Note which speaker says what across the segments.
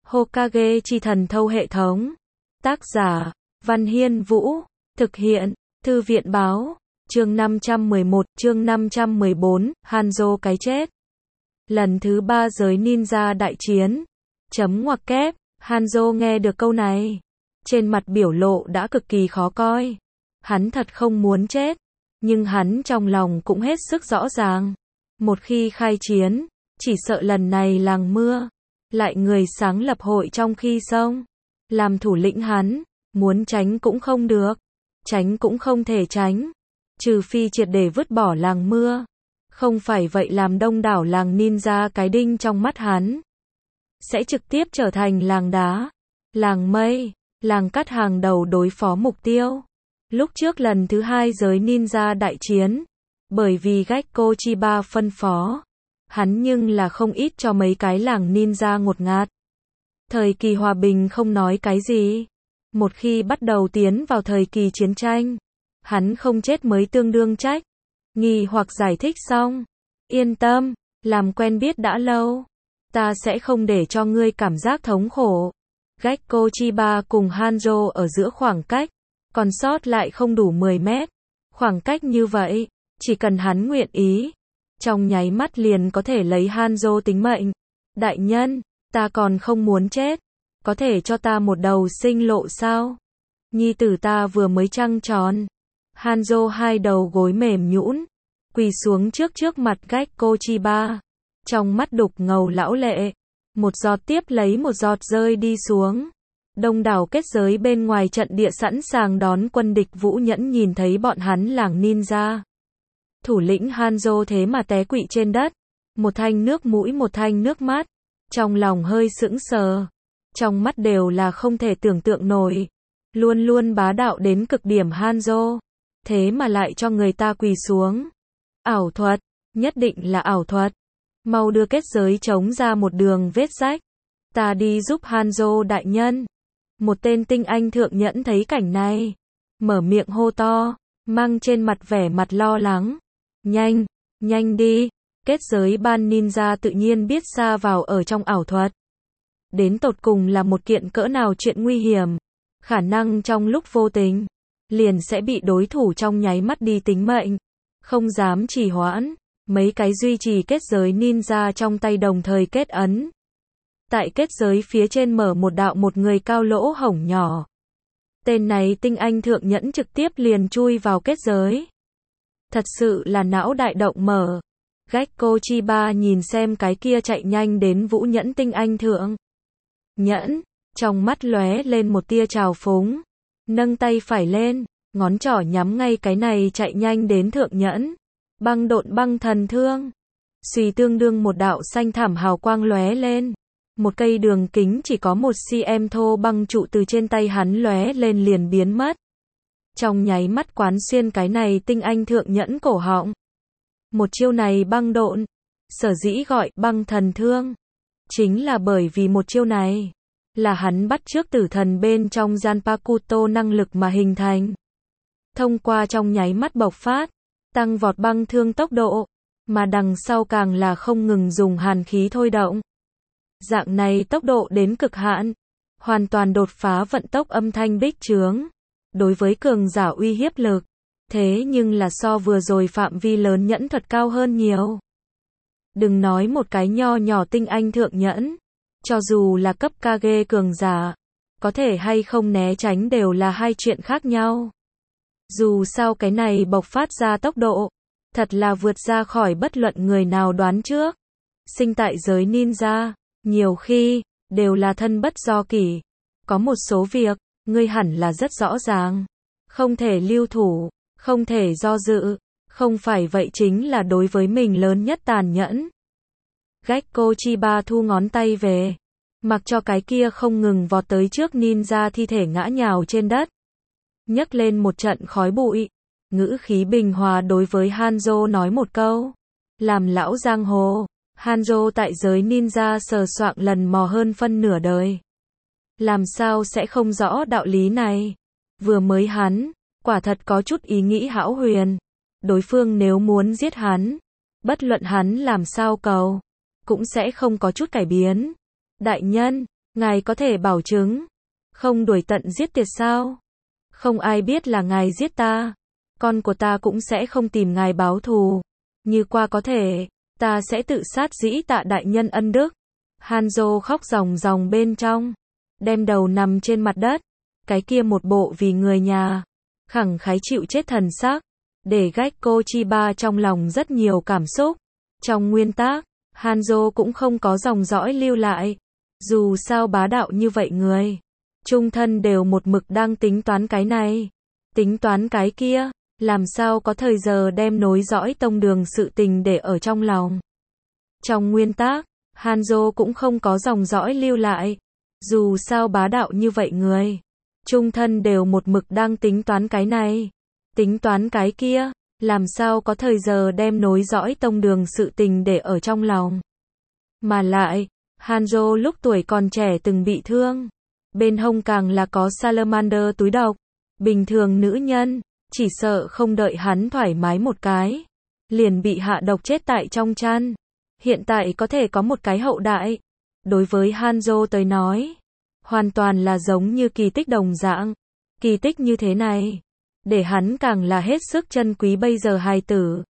Speaker 1: Hokage chi thần thâu hệ thống. Tác giả, Văn Hiên Vũ. Thực hiện, Thư viện báo. Chương 511, chương 514, Hanzo cái chết. Lần thứ 3 giới ninja đại chiến. Chấm ngoặc kép, Hanzo nghe được câu này. Trên mặt biểu lộ đã cực kỳ khó coi. Hắn thật không muốn chết. Nhưng hắn trong lòng cũng hết sức rõ ràng. Một khi khai chiến, chỉ sợ lần này làng mưa. Lại người sáng lập hội trong khi xong. Làm thủ lĩnh hắn, muốn tránh cũng không được. Tránh cũng không thể tránh. Trừ phi triệt để vứt bỏ làng mưa. Không phải vậy làm đông đảo làng ninja cái đinh trong mắt hắn. Sẽ trực tiếp trở thành làng đá, làng mây, làng cát hàng đầu đối phó mục tiêu. Lúc trước lần thứ 2 giới ninja đại chiến, bởi vì Gekko Chiba phân phó, hắn nhưng là không ít cho mấy cái làng ninja ngột ngạt. Thời kỳ hòa bình không nói cái gì. Một khi bắt đầu tiến vào thời kỳ chiến tranh, hắn không chết mới tương đương trách. Nghi hoặc giải thích xong. Yên tâm, làm quen biết đã lâu. Ta sẽ không để cho ngươi cảm giác thống khổ. Gekko Chiba cùng Hanzo ở giữa khoảng cách, còn sót lại không đủ 10 mét. Khoảng cách như vậy, chỉ cần hắn nguyện ý, trong nháy mắt liền có thể lấy Hanzo tính mệnh. Đại nhân, ta còn không muốn chết. Có thể cho ta một đầu sinh lộ sao? Nhi tử ta vừa mới trăng tròn. Hanzo hai đầu gối mềm nhũn, quỳ xuống trước mặt Gekko Chiba. Trong mắt đục ngầu lão lệ, một giọt tiếp lấy một giọt rơi đi xuống. Đông đảo kết giới bên ngoài trận địa sẵn sàng đón quân địch. Vũ Nhẫn nhìn thấy bọn hắn làng ninja. Thủ lĩnh Hanzo thế mà té quỵ trên đất. Một thanh nước mũi một thanh nước mắt. Trong lòng hơi sững sờ. Trong mắt đều là không thể tưởng tượng nổi. Luôn luôn bá đạo đến cực điểm Hanzo. Thế mà lại cho người ta quỳ xuống. Ảo thuật, nhất định là ảo thuật. Mau đưa kết giới chống ra một đường vết rách. Ta đi giúp Hanzo đại nhân. Một tên tinh anh thượng nhẫn thấy cảnh này. Mở miệng hô to, mang trên mặt vẻ mặt lo lắng. Nhanh, nhanh đi. Kết giới ban ninja tự nhiên biết xa vào ở trong ảo thuật. Đến tột cùng là một kiện cỡ nào chuyện nguy hiểm. Khả năng trong lúc vô tình, liền sẽ bị đối thủ trong nháy mắt đi tính mệnh. Không dám trì hoãn. Mấy cái duy trì kết giới ninja trong tay đồng thời kết ấn. Tại kết giới phía trên mở một đạo một người cao lỗ hổng nhỏ. Tên này tinh anh thượng nhẫn trực tiếp liền chui vào kết giới. Thật sự là não đại động mở. Gekko Chiba nhìn xem cái kia chạy nhanh đến Vũ Nhẫn tinh anh thượng nhẫn, trong mắt lóe lên một tia trào phúng. Nâng tay phải lên, ngón trỏ nhắm ngay cái này chạy nhanh đến thượng nhẫn. Băng độn băng thần thương. Xùy tương đương một đạo xanh thảm hào quang lóe lên. Một cây đường kính chỉ có 1 cm thô băng trụ từ trên tay hắn lóe lên liền biến mất. Trong nháy mắt quán xuyên cái này tinh anh thượng nhẫn cổ họng. Một chiêu này băng độn, sở dĩ gọi băng thần thương, chính là bởi vì một chiêu này là hắn bắt chước tử thần bên trong Zanpakuto năng lực mà hình thành. Thông qua trong nháy mắt bộc phát, tăng vọt băng thương tốc độ, mà đằng sau càng là không ngừng dùng hàn khí thôi động. Dạng này tốc độ đến cực hạn, hoàn toàn đột phá vận tốc âm thanh bích trướng. Đối với cường giả uy hiếp lực, thế nhưng là so vừa rồi phạm vi lớn nhẫn thuật cao hơn nhiều. Đừng nói một cái nho nhỏ tinh anh thượng nhẫn, cho dù là cấp Kage cường giả, có thể hay không né tránh đều là hai chuyện khác nhau. Dù sao cái này bộc phát ra tốc độ, thật là vượt ra khỏi bất luận người nào đoán trước. Sinh tại giới ninja, nhiều khi, đều là thân bất do kỷ. Có một số việc, ngươi hẳn là rất rõ ràng. Không thể lưu thủ, không thể do dự, không phải vậy chính là đối với mình lớn nhất tàn nhẫn. Gekko Chiba thu ngón tay về, mặc cho cái kia không ngừng vọt tới trước ninja thi thể ngã nhào trên đất. Nhấc lên một trận khói bụi, ngữ khí bình hòa đối với Hanzo nói một câu. Làm lão giang hồ, Hanzo tại giới ninja sờ soạng lần mò hơn phân nửa đời. Làm sao sẽ không rõ đạo lý này? Vừa mới hắn, quả thật có chút ý nghĩ hão huyền. Đối phương nếu muốn giết hắn, bất luận hắn làm sao cầu, cũng sẽ không có chút cải biến. Đại nhân, Ngài có thể bảo chứng, không đuổi tận giết tuyệt sao? Không ai biết là ngài giết ta. Con của ta cũng sẽ không tìm ngài báo thù. Như qua có thể, ta sẽ tự sát dĩ tạ đại nhân ân đức. Hanzo khóc ròng ròng bên trong, đem đầu nằm trên mặt đất, cái kia một bộ vì người nhà, khẳng khái chịu chết thần sắc, để Gekko Chiba trong lòng rất nhiều cảm xúc. Trong nguyên tác, Hanzo cũng không có dòng dõi lưu lại. Dù sao bá đạo như vậy người, trung thân đều một mực đang tính toán cái này, tính toán cái kia, làm sao có thời giờ đem nối dõi tông đường sự tình để ở trong lòng. Trong nguyên tác, Hanzo cũng không có dòng dõi lưu lại. Dù sao bá đạo như vậy người, trung thân đều một mực đang tính toán cái này, tính toán cái kia, làm sao có thời giờ đem nối dõi tông đường sự tình để ở trong lòng. Mà lại, Hanzo lúc tuổi còn trẻ từng bị thương, bên hông càng là có Salamander túi độc. Bình thường nữ nhân, chỉ sợ không đợi hắn thoải mái một cái, liền bị hạ độc chết tại trong chăn. Hiện tại có thể có một cái hậu đại, đối với Hanzo tới nói, hoàn toàn là giống như kỳ tích đồng dạng. Kỳ tích như thế này, để hắn càng là hết sức trân quý bây giờ hài tử.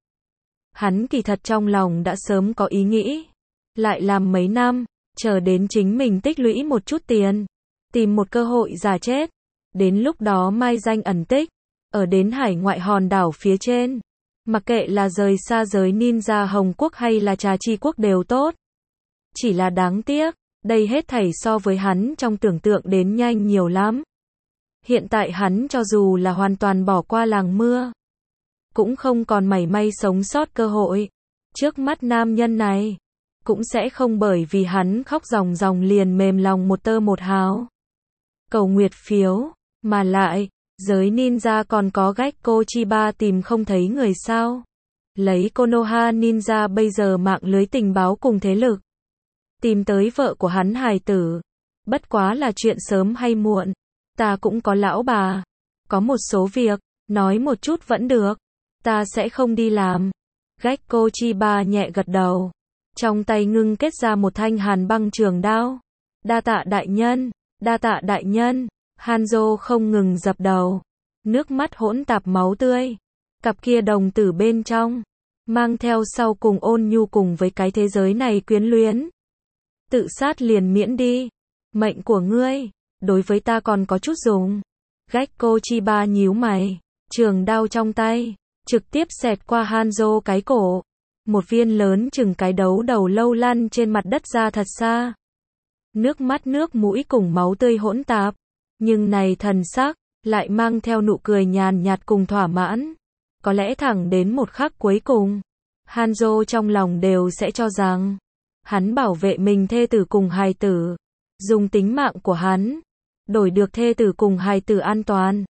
Speaker 1: Hắn kỳ thật trong lòng đã sớm có ý nghĩ, lại làm mấy năm, chờ đến chính mình tích lũy một chút tiền, tìm một cơ hội giả chết, đến lúc đó mai danh ẩn tích, ở đến hải ngoại hòn đảo phía trên, mặc kệ là rời xa giới ninja Hồng Quốc hay là Trà Chi Quốc đều tốt. Chỉ là đáng tiếc, đây hết thảy so với hắn trong tưởng tượng đến nhanh nhiều lắm. Hiện tại hắn cho dù là hoàn toàn bỏ qua làng mưa, cũng không còn mảy may sống sót cơ hội. Trước mắt nam nhân này, cũng sẽ không bởi vì hắn khóc ròng ròng liền mềm lòng một tơ một hào. Cầu nguyệt phiếu, mà lại, giới ninja còn có Gekko Chiba tìm không thấy người sao. Lấy Konoha Ninja bây giờ mạng lưới tình báo cùng thế lực, tìm tới vợ của hắn hài tử, bất quá là chuyện sớm hay muộn. Ta cũng có lão bà, có một số việc, nói một chút vẫn được, ta sẽ không đi làm. Gekko Chiba nhẹ gật đầu, trong tay ngưng kết ra một thanh hàn băng trường đao. Đa tạ đại nhân, đa tạ đại nhân. Hanzo không ngừng dập đầu, nước mắt hỗn tạp máu tươi, cặp kia đồng tử bên trong, mang theo sau cùng ôn nhu cùng với cái thế giới này quyến luyến. Tự sát liền miễn đi, mệnh của ngươi, đối với ta còn có chút dùng. Gekko Chiba nhíu mày, trường đao trong tay, trực tiếp xẹt qua Hanzo cái cổ. Một viên lớn chừng cái đấu đầu lâu lăn trên mặt đất ra thật xa. Nước mắt nước mũi cùng máu tươi hỗn tạp, nhưng này thần sắc, lại mang theo nụ cười nhàn nhạt cùng thỏa mãn. Có lẽ thẳng đến một khắc cuối cùng, Hanzo trong lòng đều sẽ cho rằng, hắn bảo vệ mình thê tử cùng hài tử, dùng tính mạng của hắn, đổi được thê tử cùng hài tử an toàn.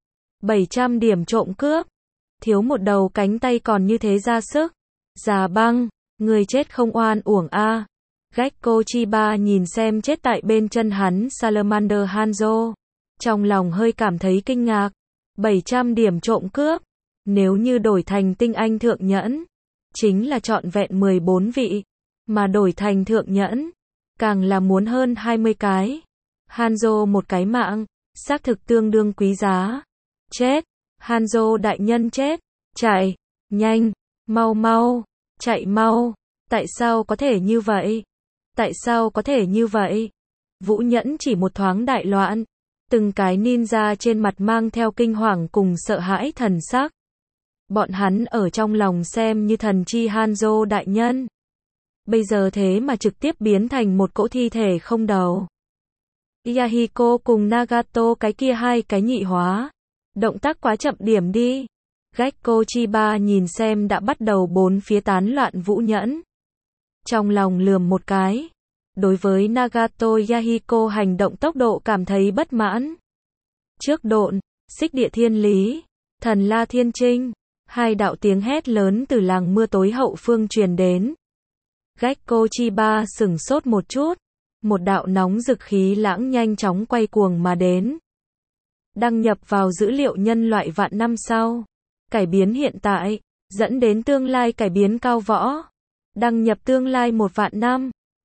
Speaker 1: 700 điểm trộm cướp, thiếu một đầu cánh tay còn như thế ra sức. Già băng, người chết không oan uổng a. Gekko Chiba nhìn xem chết tại bên chân hắn Salamander Hanzo, trong lòng hơi cảm thấy kinh ngạc. 700 điểm trộm cướp, nếu như đổi thành tinh anh thượng nhẫn, chính là trọn vẹn 14 vị, mà đổi thành thượng nhẫn, càng là muốn hơn 20 cái. Hanzo một cái mạng, xác thực tương đương quý giá. Chết, Hanzo đại nhân chết, chạy, nhanh, mau mau, chạy mau, tại sao có thể như vậy? Tại sao có thể như vậy? Vũ Nhẫn chỉ một thoáng đại loạn, từng cái ninja trên mặt mang theo kinh hoàng cùng sợ hãi thần sắc. Bọn hắn ở trong lòng xem như thần chi Hanzo đại nhân. Bây giờ thế mà trực tiếp biến thành một cỗ thi thể không đầu. Yahiko cùng Nagato cái kia hai cái nhị hóa. Động tác quá chậm điểm đi. Gekko Chiba nhìn xem đã bắt đầu bốn phía tán loạn Vũ Nhẫn. Trong lòng lườm một cái. Đối với Nagato Yahiko hành động tốc độ cảm thấy bất mãn. Trước độn, xích địa thiên lý, thần la thiên trinh. Hai đạo tiếng hét lớn từ làng mưa tối hậu phương truyền đến. Gekko Chiba sửng sốt một chút. Một đạo nóng rực khí lãng nhanh chóng quay cuồng mà đến. Đăng nhập vào dữ liệu nhân loại vạn năm sau. Cải biến hiện tại, dẫn đến tương lai cải biến cao võ. Đăng nhập tương lai 1 vạn năm.